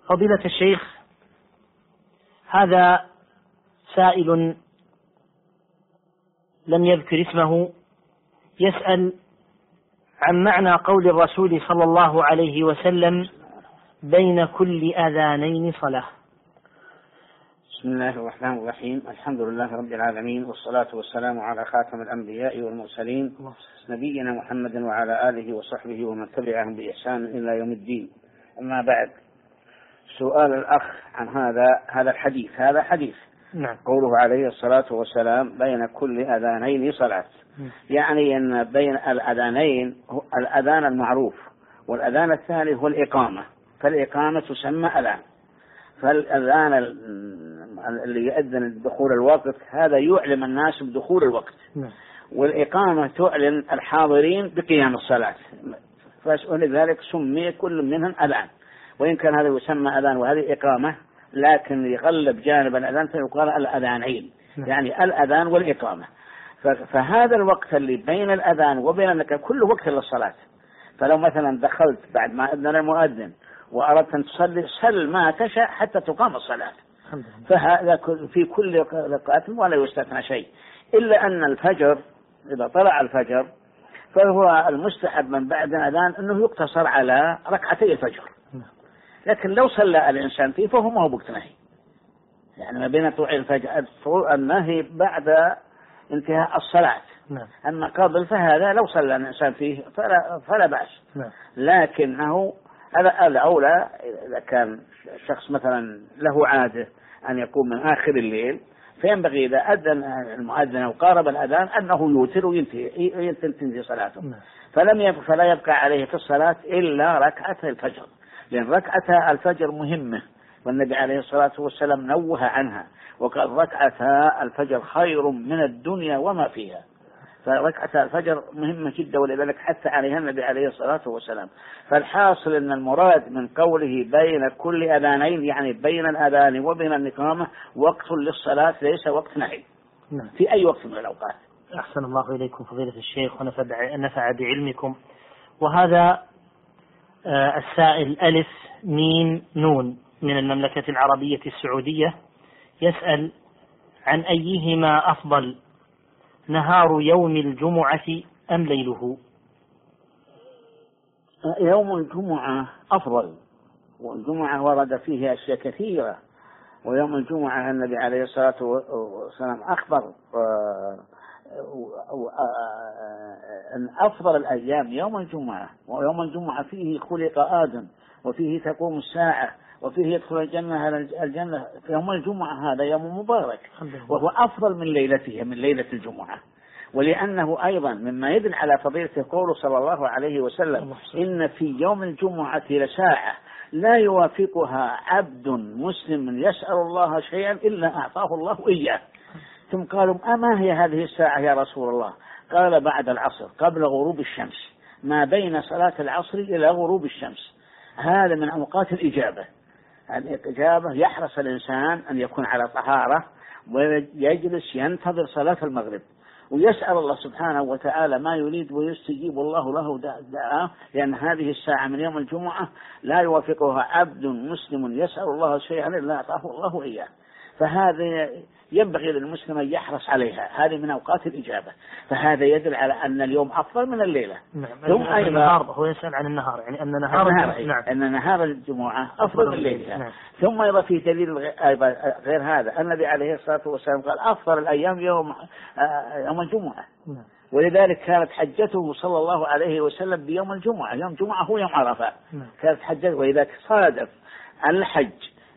فضيلة الشيخ، هذا سائل لم يذكر اسمه يسأل عن معنى قول الرسول صلى الله عليه وسلم: بين كل أذانين صلاة. بسم الله الرحمن الرحيم. الحمد لله رب العالمين، والصلاة والسلام على خاتم الأنبياء والمرسلين نبينا محمد وعلى آله وصحبه ومن تبعهم بإحسان إلى يوم الدين. أما بعد، سؤال الأخ عن هذا الحديث. هذا حديث نعم. قوله عليه الصلاة والسلام: بين كل أذانين صلاة، يعني أن بين الأذانين الأذان المعروف، والأذان الثاني هو الإقامة، فالإقامة تسمى أذان، فالأذان اللي يؤذن دخول الوقت هذا يعلم الناس بدخول الوقت، والإقامة تعلن الحاضرين بقيام الصلاة، فلذلك سمي كل منهم أذان، وإن كان هذا يسمى أذان وهذه إقامة، لكن يغلب جانب الأذان فيقال الأذانين، يعني الأذان والإقامة. فهذا الوقت اللي بين الأذان وبين أنك كل وقت للصلاة، فلو مثلا دخلت بعد ما أذن المؤذن وأردت أن تصلي، صل ما تشاء حتى تقام الصلاة، فهذا في كل ركعة ولا يستثنى شيء، إلا أن الفجر إذا طلع الفجر فهو المستحب من بعد الأذان أنه يقتصر على ركعتي الفجر، لكن لو صلى الإنسان فيه فهو ما هو وقت نهي، يعني ما بين طلوع الفجر النهي بعد انتهاء الصلاة، أما قبل فهذا لو صلى الإنسان فيه فلا بأس، لكنه هذا الأولى إذا كان الشخص مثلا له عادة أن يقوم من آخر الليل، فينبغي إذا أذن المؤذن أو قارب الأذان أنه يوتر وينتهي صلاته، فلا يبقى عليه في الصلاة إلا ركعة الفجر، لأن ركعة الفجر مهمة، والنبي عليه الصلاة والسلام نوه عنها وقال: ركعة الفجر خير من الدنيا وما فيها، فركعة الفجر مهمة جدا، ولذلك حث عليها النبي عليه الصلاة والسلام. فالحاصل أن المراد من قوله بين كل أذانين، يعني بين الأذان وبين الإقامة وقت للصلاة، ليس وقت نهي في أي وقت من الأوقات. أحسن الله إليكم فضيلة الشيخ ونفع بعلمكم. وهذا السائل ألف ميم نون من المملكة العربية السعودية يسأل عن أيهما أفضل، نهار يوم الجمعة أم ليله؟ يوم الجمعة أفضل، والجمعة ورد فيه أشياء كثيرة، ويوم الجمعة النبي عليه الصلاة والسلام أخبر أن أفضل الأيام يوم الجمعة، ويوم الجمعة فيه خلق آدم، وفيه تقوم الساعة، وفيه يدخل الجنة في يوم الجمعة. هذا يوم مبارك، وهو أفضل من ليلته، من ليلة الجمعة، ولأنه أيضا مما يدل على فضيلة قوله صلى الله عليه وسلم: إن في يوم الجمعة لساعة لا يوافقها عبد مسلم يسأل الله شيئا إلا أعطاه الله إياه. ثم قالوا: أما هي هذه الساعة يا رسول الله؟ قال: بعد العصر قبل غروب الشمس، ما بين صلاة العصر إلى غروب الشمس. هذا من أوقات الإجابة. الإجابة يحرص الإنسان أن يكون على طهارة ويجلس ينتظر صلاة المغرب ويسأل الله سبحانه وتعالى ما يريد، ويستجيب الله له دعاءه، لأن هذه الساعة من يوم الجمعة لا يوافقها عبد مسلم يسأل الله شيئا إلا أعطاه الله إياه. فهذا ينبغي للمسلم أن يحرص عليها، هذه من أوقات الإجابة، فهذا يدل على أن اليوم أفضل من الليلة. ثم النهار، هو يسأل عن النهار، يعني أن نهار الجمعة أفضل من الليلة. ثم أيضا في دليل غير هذا، النبي عليه الصلاة والسلام قال: أفضل الأيام يوم الجمعة، ولذلك كانت حجته صلى الله عليه وسلم بيوم الجمعة. يوم الجمعة هو يوم عرفة، كانت حجته، وإذا صادف الحج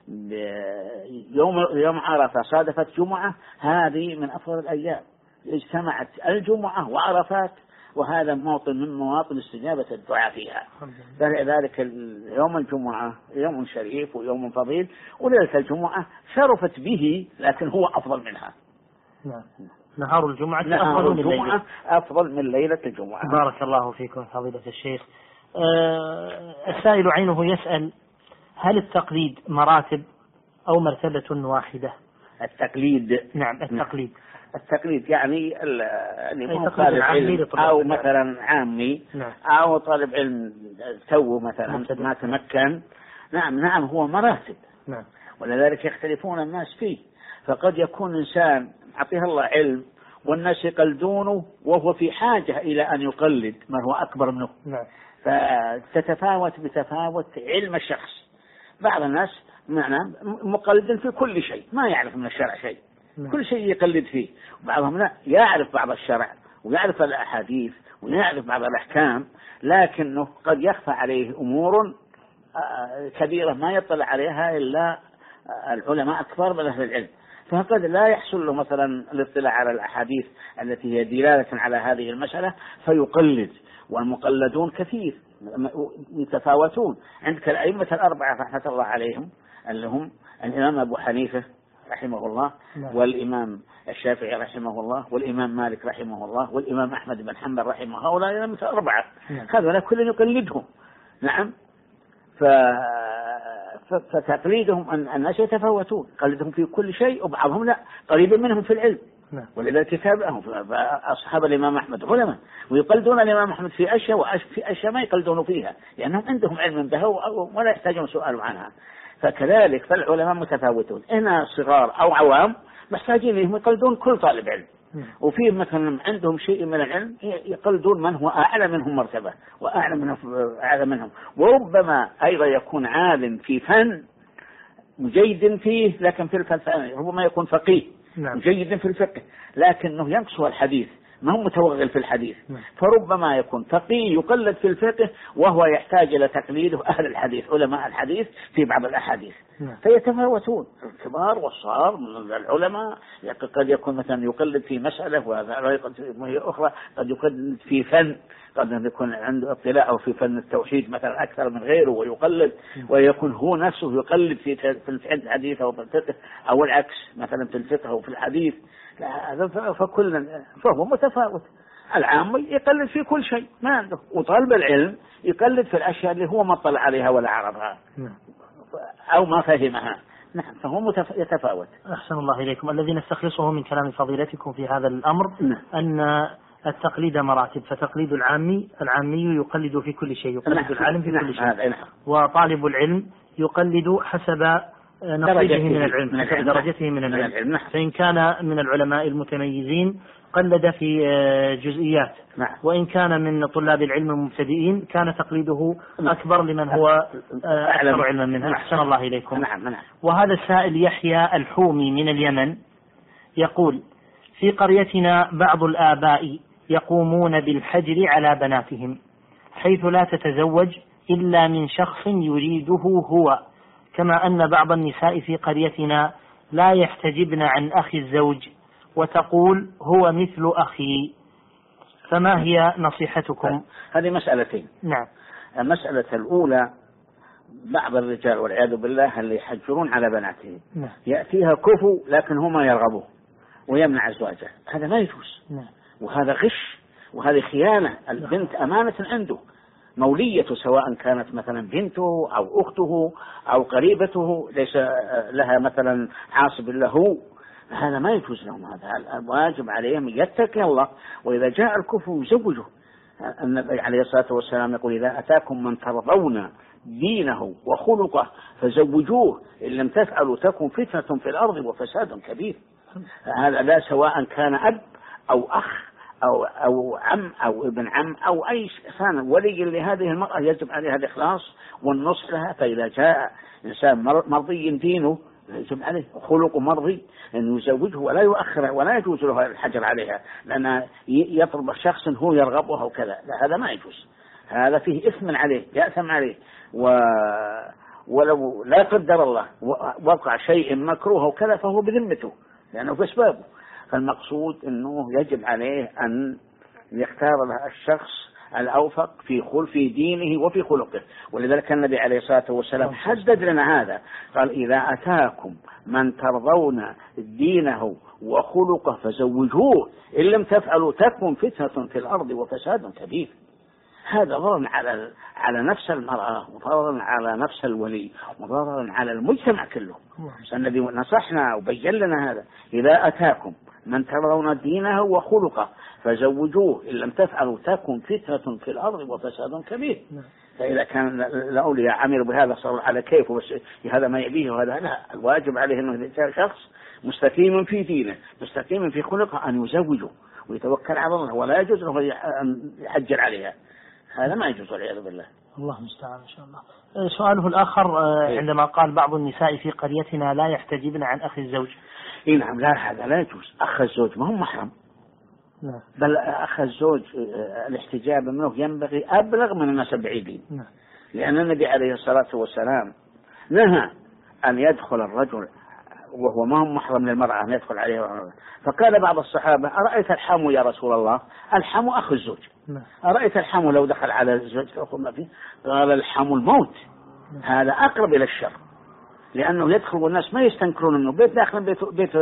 يوم عرفة صادفت جمعة، هذه من أفضل الأيام، اجتمعت الجمعة وعرفات، وهذا موطن من مواطن استجابة الدعاء فيها. فلذلك يوم الجمعة يوم شريف ويوم فضيل، وليلة الجمعة شرفت به، لكن هو أفضل منها. نهار الجمعة أفضل من ليلة الجمعة. بارك الله فيكم فضيلة الشيخ. السائل عينه يسأل: هل التقليد مراتب أو مرتبة واحدة؟ التقليد، نعم التقليد يعني طالب علم أو مثلا عامي، أو طالب علم توه مثلا ما تمكن، نعم هو مراتب. نعم. ولذلك يختلفون الناس فيه. فقد يكون إنسان أعطيه الله علم والناس يقلدونه وهو في حاجة إلى أن يقلد ما هو أكبر منه. نعم. فتتفاوت بتفاوت علم الشخص. بعض الناس مقلد في كل شيء، ما يعرف من الشرع شيء. نعم. كل شيء يقلد فيه. وبعضهم لا، يعرف بعض الشرع ويعرف الأحاديث ويعرف بعض الأحكام، لكنه قد يخفى عليه أمور كبيرة ما يطلع عليها إلا العلماء أكثر من أهل العلم، فقد لا يحصل له مثلا الاطلاع على الأحاديث التي هي دلالة على هذه المسألة فيقلد. والمقلدون كثير يتفاوتون. عندك الأئمة الأربعة رحمة الله عليهم اللي هم الإمام أبو حنيفة رحمه الله، والإمام الشافعي رحمه الله، والإمام مالك رحمه الله، والإمام أحمد بن حنبل رحمه الله. هؤلاء الأئمة الأربعة هذول كل يقلدهم. نعم. فتقليدهم أن الناس يتفاوتون، قلدهم في كل شيء وبعضهم لا، قريب منهم في العلم. ولذلك كتابهم أصحاب الإمام أحمد علماء ويقلدون الإمام أحمد في أشياء، وفي أشياء ما يقلدون فيها لأنهم عندهم علم بها ولا يحتاجون سؤال عنها. فكذلك فالعلماء متفاوتون، إن صغار أو عوام محتاجين لهم يقلدون كل طالب علم. وفي مثلا عندهم شيء من العلم يقلدون من هو أعلى منهم مرتبة وأعلى منهم. وربما أيضا يكون عالم في فن مجيد فيه، لكن في الفلسفة ربما يكون فقيه مجيد في الفقه لكنه ينقصه الحديث، ما هو متوغل في الحديث. فربما يكون فقيه يقلد في الفقه وهو يحتاج إلى تقليده أهل الحديث علماء الحديث في بعض الأحاديث. فيتفاوتون الكبار والصغار من العلماء. قد يكون مثلا يقلد في مسألة وهي أخرى، قد يقلد في فن، قد يكون عنده اطلاع في فن التوحيد مثلا أكثر من غيره ويقلد، ويكون هو نفسه يقلد في الحديث أو في الفقه، أو العكس مثلا في الفقه أو في الحديث. فهو متفاوت. العام يقلد في كل شيء ما عنده، وطالب العلم يقلد في الأشياء اللي هو ما طلع عليها ولا عرفها أو ما فهمها. نعم. فهو يتفاوت. أحسن الله إليكم. الذي نستخلصه من كلام فضيلتكم في هذا الأمر أن التقليد مراتب، فتقليد العامي يقلد في كل شيء، يقلد العالم في كل شيء. وطالب العلم يقلد حسب نصيبه من العلم، حسب درجته من العلم. فإن كان من العلماء المتميزين قلد في جزئيات، وإن كان من طلاب العلم المبتدئين كان تقليده أكبر لمن هو أكثر علما منه. أحسن الله إليكم. وهذا السائل يحيى الحومي من اليمن يقول: في قريتنا بعض الآباء يقومون بالحجر على بناتهم، حيث لا تتزوج إلا من شخص يريده هو، كما أن بعض النساء في قريتنا لا يحتجبن عن أخي الزوج وتقول هو مثل أخي، فما هي نصيحتكم؟ هذه مسألتين. نعم. المسألة الأولى بعض الرجال والعياذ بالله اللي يحجرون على بناتهم، يأتيها كفو لكن هو ما يرغبه ويمنع أزواجه، هذا لا يجوز. وهذا غش وهذه خيانة. البنت أمانة عنده، موليته سواء كانت مثلا بنته أو أخته أو قريبته ليس لها مثلا عاصب له، هذا ما يجوز لهم. هذا الواجب عليهم يتقي الله، وإذا جاء الكفر يزوجه. النبي عليه الصلاة والسلام يقول: إذا أتاكم من ترضون دينه وخلقه فزوجوه، إن لم تفعلوا تكن فتنة في الأرض وفساد كبير. هذا لا سواء كان أب أو أخ أو عم أو ابن عم أو أي إنسان ولي لهذه المرأة يجب عليها الإخلاص والنصح لها. فإذا جاء إنسان مرضي دينه يجب عليه خلق مرضي أن يزوجه ولا يؤخره، ولا يجوز له الحجر عليها لأن يطلب شخص هو يرغبه وكذا، هذا ما يجوز. هذا فيه إثم عليه، يأثم عليه. ولو لا قدر الله وقع شيء مكروه وكذا فهو بذمته لأنه في أسبابه. فالمقصود أنه يجب عليه أن يختار له الشخص الأوفق في دينه وفي خلقه. ولذلك النبي عليه الصلاة والسلام حدد لنا هذا، قال: إذا أتاكم من ترضون دينه وخلقه فزوجوه، إن لم تفعلوا تكن فتنة في الأرض وفساد كبير. هذا ضرر على نفس المرأة، وضرر على نفس الولي، وضرر على المجتمع كله. النبي نصحنا وبين لنا هذا: إذا أتاكم من ترون دينه وخلقه فزوجوه، إن لم تفعلوا تكن فتنة في الأرض وفساد كبير. فإذا كان الأولياء عملوا بهذا صار على كيفه، بس هذا ما يبيه وهذا لا، الواجب عليه أنه إذا شخص مستقيم في دينه مستقيم في خلقه أن يزوجه ويتوكل على الله، ولا يجوز له أن يحجر عليها، هذا ما يجوز والعياذ بالله. الله المستعان إن شاء الله. سؤاله الآخر عندما قال بعض النساء في قريتنا لا يحتجبن عن أخي الزوج. نعم، لا، هذا لا يجوز. أخ الزوج ما هو محرم، بل أخ الزوج الاحتجاب منه ينبغي أبلغ من الناس البعيدين، لأن النبي عليه الصلاة والسلام نهى أن يدخل الرجل وهو ما هو محرم للمرأة أن يدخل عليه. فقال بعض الصحابة: أرأيت الحمو يا رسول الله؟ الحمو أخو الزوج. أرأيت الحمو لو دخل على الزوج ما فيه؟ قال: الحمو الموت. هذا أقرب إلى الشر، لأنه يدخل والناس ما يستنكرون منه، بيت داخل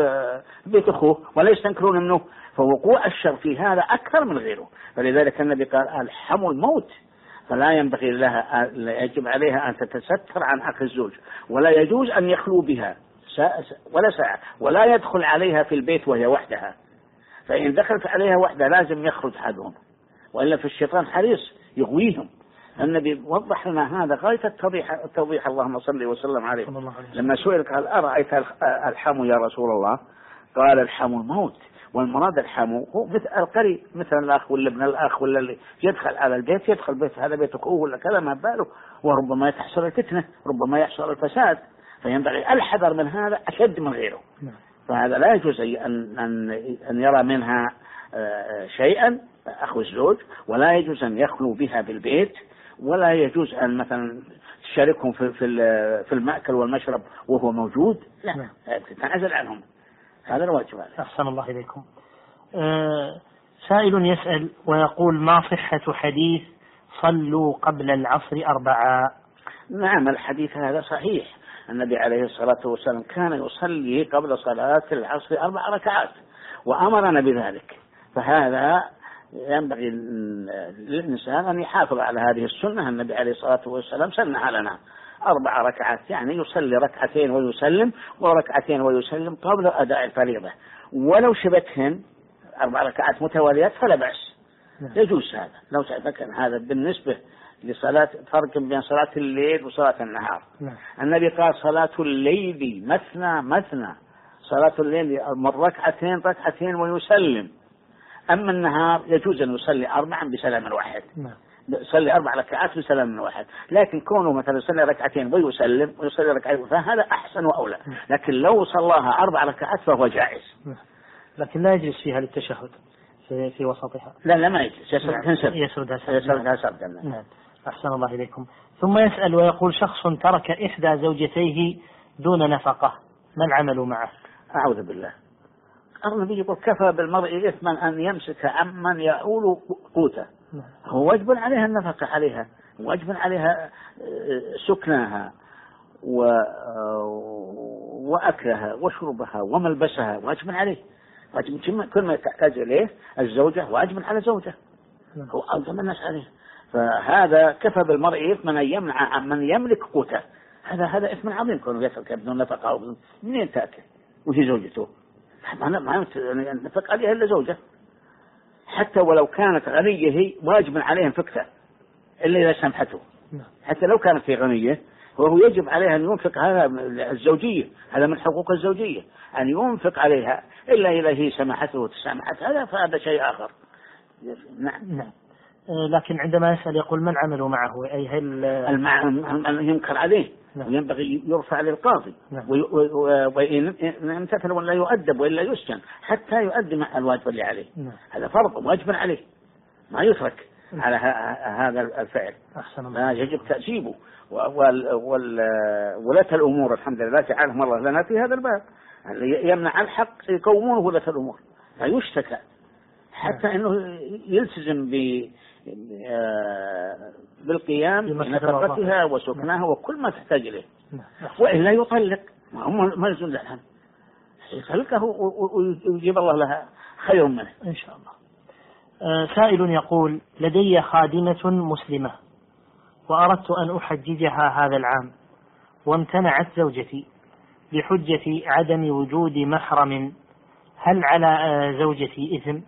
بيت أخوه ولا يستنكرون منه، فوقوع الشر في هذا أكثر من غيره. فلذلك النبي قال: الحمو الموت. فلا ينبغي لها، يجب عليها أن تتستر عن أخي الزوج، ولا يجوز أن يخلو بها ولا ساعة، ولا يدخل عليها في البيت وهي وحدها. فإن دخلت عليها وحدها لازم يخرج أحدهم، وإلا في الشيطان حريص يغويهم. النبي وضح لنا هذا غاية التوضيح، اللهم صل وسلم عليه. لما سئل قال: أرأيت الحمو يا رسول الله؟ قال: الحمو الموت. والمراد الحمو هو مثل القري، مثل الأخ ولا ابن الأخ ولا اللي يدخل على البيت، يدخل بيت هذا بيت أخوه ولا كذا، ما باله، وربما تحصل الفتنة، ربما يحصل الفساد، فينبغي الحذر من هذا أشد من غيره. فهذا لا يجوز أن يرى منها شيئا أخو الزوج، ولا يجوز أن يخلو بها بالبيت، ولا يجوز أن مثلا تشاركهم في المأكل والمشرب وهو موجود، لا، تتنازل عنهم، هذا الواجب. أحسن الله إليكم. سائل يسأل ويقول: ما صحة حديث صلوا قبل العصر 4؟ نعم، الحديث هذا صحيح. النبي عليه الصلاة والسلام كان يصلي قبل صلاة العصر 4 ركعات وأمرنا بذلك، فهذا ينبغي للإنسان أن يحافظ على هذه السنة. النبي عليه الصلاة والسلام سنها لنا 4 ركعات، يعني يصلي 2 ويسلم وركعتين ويسلم قبل أداء الفريضة، ولو شبكهن 4 ركعات متواليات فلا بأس، يجوز هذا لو شبكهن. هذا بالنسبة لصلاة، فرق بين صلاة الليل وصلاة النهار. النبي قال: صلاة الليل مثنى، صلاة الليل من 2 ويسلم. أما النهار يجوز أن يصلي 4 بسلام واحد، يصلي 4 ركعات بسلام واحد. لكن كونه مثلا يصلي 2 ويسلم ويصلي 2 فهذا أحسن وأولى. لكن لو صلاها 4 ركعات فهو جائز، لكن لا يجلس فيها للتشهد في وسطها. لا ما يجلس، يسردها سردا. نعم. أحسن الله إليكم. ثم يسأل ويقول: شخص ترك إحدى زوجتيه دون نفقة، ما العمل معه؟ أعوذ بالله. النبي يقول: كفى بالمرء إثما أن يمسك عمن يؤول قوته. هو واجب عليها النفقة عليها، واجب عليها سكنها وأكلها وشربها وملبسها، واجب عليه، واجب كل ما تحتاج إليه الزوجة واجب على زوجة، هو ألزم الناس عليه. فهذا كفى بالمرء إثما أن يمنع عمن يملك قوته. هذا إثم عظيم كونه يترك بدون نفقة، أو منين تأكل وهي زوجته؟ ما ينفق عليها إلا زوجة، حتى ولو كانت غنية هي واجب عليها انفقها إلا إذا سمحته. حتى لو كانت في غنية وهو يجب عليها أن ينفق، هذا الزوجية، هذا من حقوق الزوجية أن ينفق عليها، إلا إذا هي سمحته وتسامحت، هذا فهذا شيء آخر. نعم. لكن عندما يسأل يقول: من عملوا معه؟ أي هل ينكر عليه وينبغي يرفع للقاضي وإن امتثل ولا يؤدب وإلا يسجن حتى يؤدي مع الواجب اللي عليه. هذا فرض واجب عليه، ما يترك على هذا الفعل، لا يجب تأديبه. ولاة الأمور الحمد لله جعلهم الله لنا في هذا الباب، يمنع الحق يقومونه ولاة الأمور، لا يشتكى حتى أنه يلتزم بالقيام بنفقتها وسكنها وكل ما تحتاج إليه، وإلا يطلق، ما يزول الحال، يطلقه ويجيب الله لها خير منه إن شاء الله. سائل يقول: لدي خادمة مسلمة وأردت أن أحججها هذا العام، وامتنعت زوجتي بحجة عدم وجود محرم، هل على زوجتي إثم؟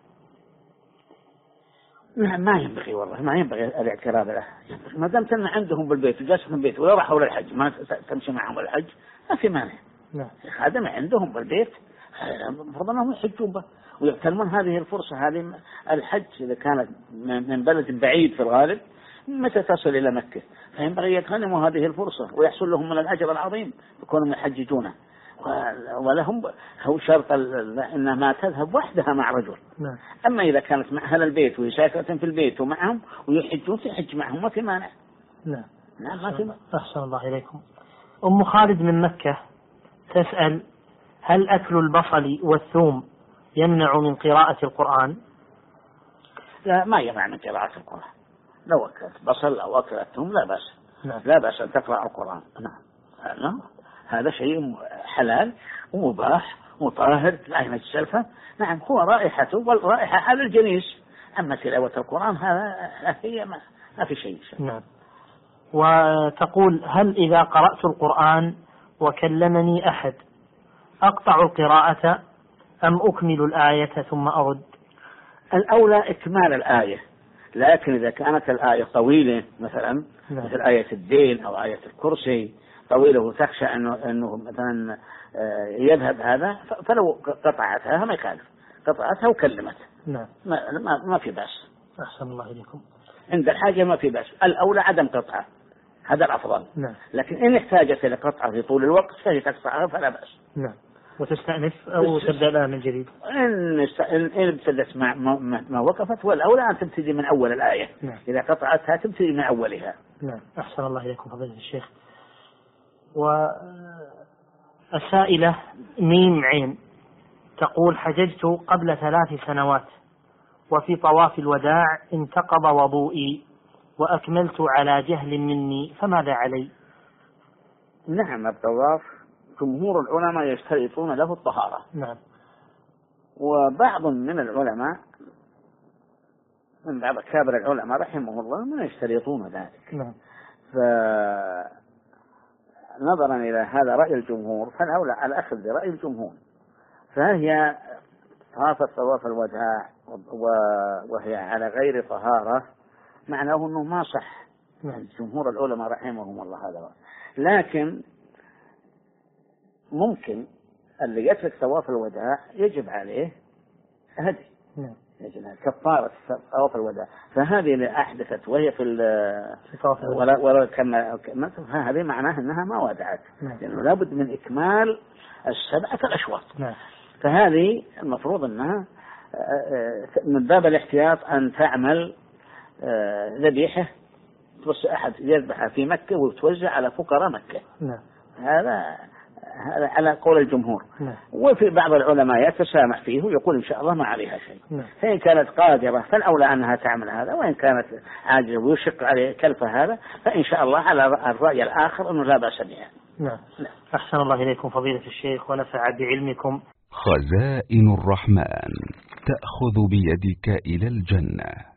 ما ينبغي، والله ما ينبغي الاعتراض له، ما دام تن عندهم بالبيت وجالسهم بالبيت ولا راحوا للحج ما تمشي معهم الحج ما في مانع. خادم عندهم بالبيت المفروض انهم يحجون به ويغتنمون هذه الفرصة. هذه الحج إذا كانت من بلد بعيد في الغالب متى تصل إلى مكة فينبغي يغتنموا هذه الفرصة ويحصل لهم من الأجر العظيم يكونوا يحججونه، ولهم هو شرط إنها ما تذهب وحدها مع رجل. أما إذا كانت مع أهل البيت وهي ساكنة في البيت ومعهم ويحجون تحج معهم ما في مانع. نعم ما في مانع. أحسن الله إليكم. أم خالد من مكة تسأل: هل أكل البصل والثوم يمنع من قراءة القرآن؟ لا، ما يمنع من قراءة القرآن. لو أكلت بصل أو أكلت ثوم لا بأس. لا بأس أن تقرأ القرآن. نعم هذا شيء حلال ومباح وطاهر لا ينجس الفم. نعم هو رائحته والرائحة على الجنيس، أما تلاوة القرآن هذا هي ما في شيء. نعم. وتقول: هل إذا قرأت القرآن وكلمني أحد أقطع القراءة أم أكمل الآية ثم أرد؟ الأولى إكمال الآية، لكن إذا كانت الآية طويلة مثلا مثل آية الدين أو آية الكرسي طويلة وتخشى أنه مثلا يذهب هذا فلو قطعتها ما يخالف، قطعتها وكلمت. نعم ما في بأس. أحسن الله إليكم. عند الحاجة ما في بأس، الأولى عدم قطعه هذا الأفضل. نعم. لكن إن احتاجت إلى قطعه في طول الوقت فهي تقطعها فلا بأس. نعم. وتستأنف أو تبدأ لها من جديد؟ إن ابتدت ما وقفت والأولى أن تبتدي من أول الآية. نعم. إذا قطعتها تبتدي من أولها. نعم. أحسن الله إليكم فضيلة الشيخ. والسائلة ميم عين تقول: حججت قبل 3 سنوات وفي طواف الوداع انتقض وضوئي وأكملت على جهل مني، فماذا علي؟ نعم الطواف جمهور العلماء يشترطون له الطهارة. نعم. وبعض من العلماء من بعض كابر العلماء رحمه الله من يشترطون ذلك. نعم. نظرا إلى هذا رأي الجمهور فالأولى على أخذ برأي الجمهور، فهي طافت طواف الوداع وهي على غير طهارة معناه أنه ما صح. جمهور العلماء رحمهم الله هذا. لكن ممكن اللي يترك طواف الوداع يجب عليه هدي. يجب كفارة طواف الوداع، فهذه اللي أحدثت وهي في ولا كما هذه معناها أنها ما ودعت، لأنه لابد من إكمال 7 الأشواط. فهذه المفروض أنها من باب الاحتياط أن تعمل ذبيحة توسع أحد يذبحها في مكة وتوزع على فقراء مكة. هذا على قول الجمهور. وفي بعض العلماء يتسامح فيه ويقول إن شاء الله ما عليها شيء. فإن كانت قادرة فالأولى أنها تعمل هذا، وإن كانت عاجزة ويشق عليه كلف هذا فإن شاء الله على الرأي الآخر أنه لا بأس بها. نعم. أحسن الله إليكم فضيلة الشيخ ونفع بعلمكم. خزائن الرحمن تأخذ بيدك إلى الجنة.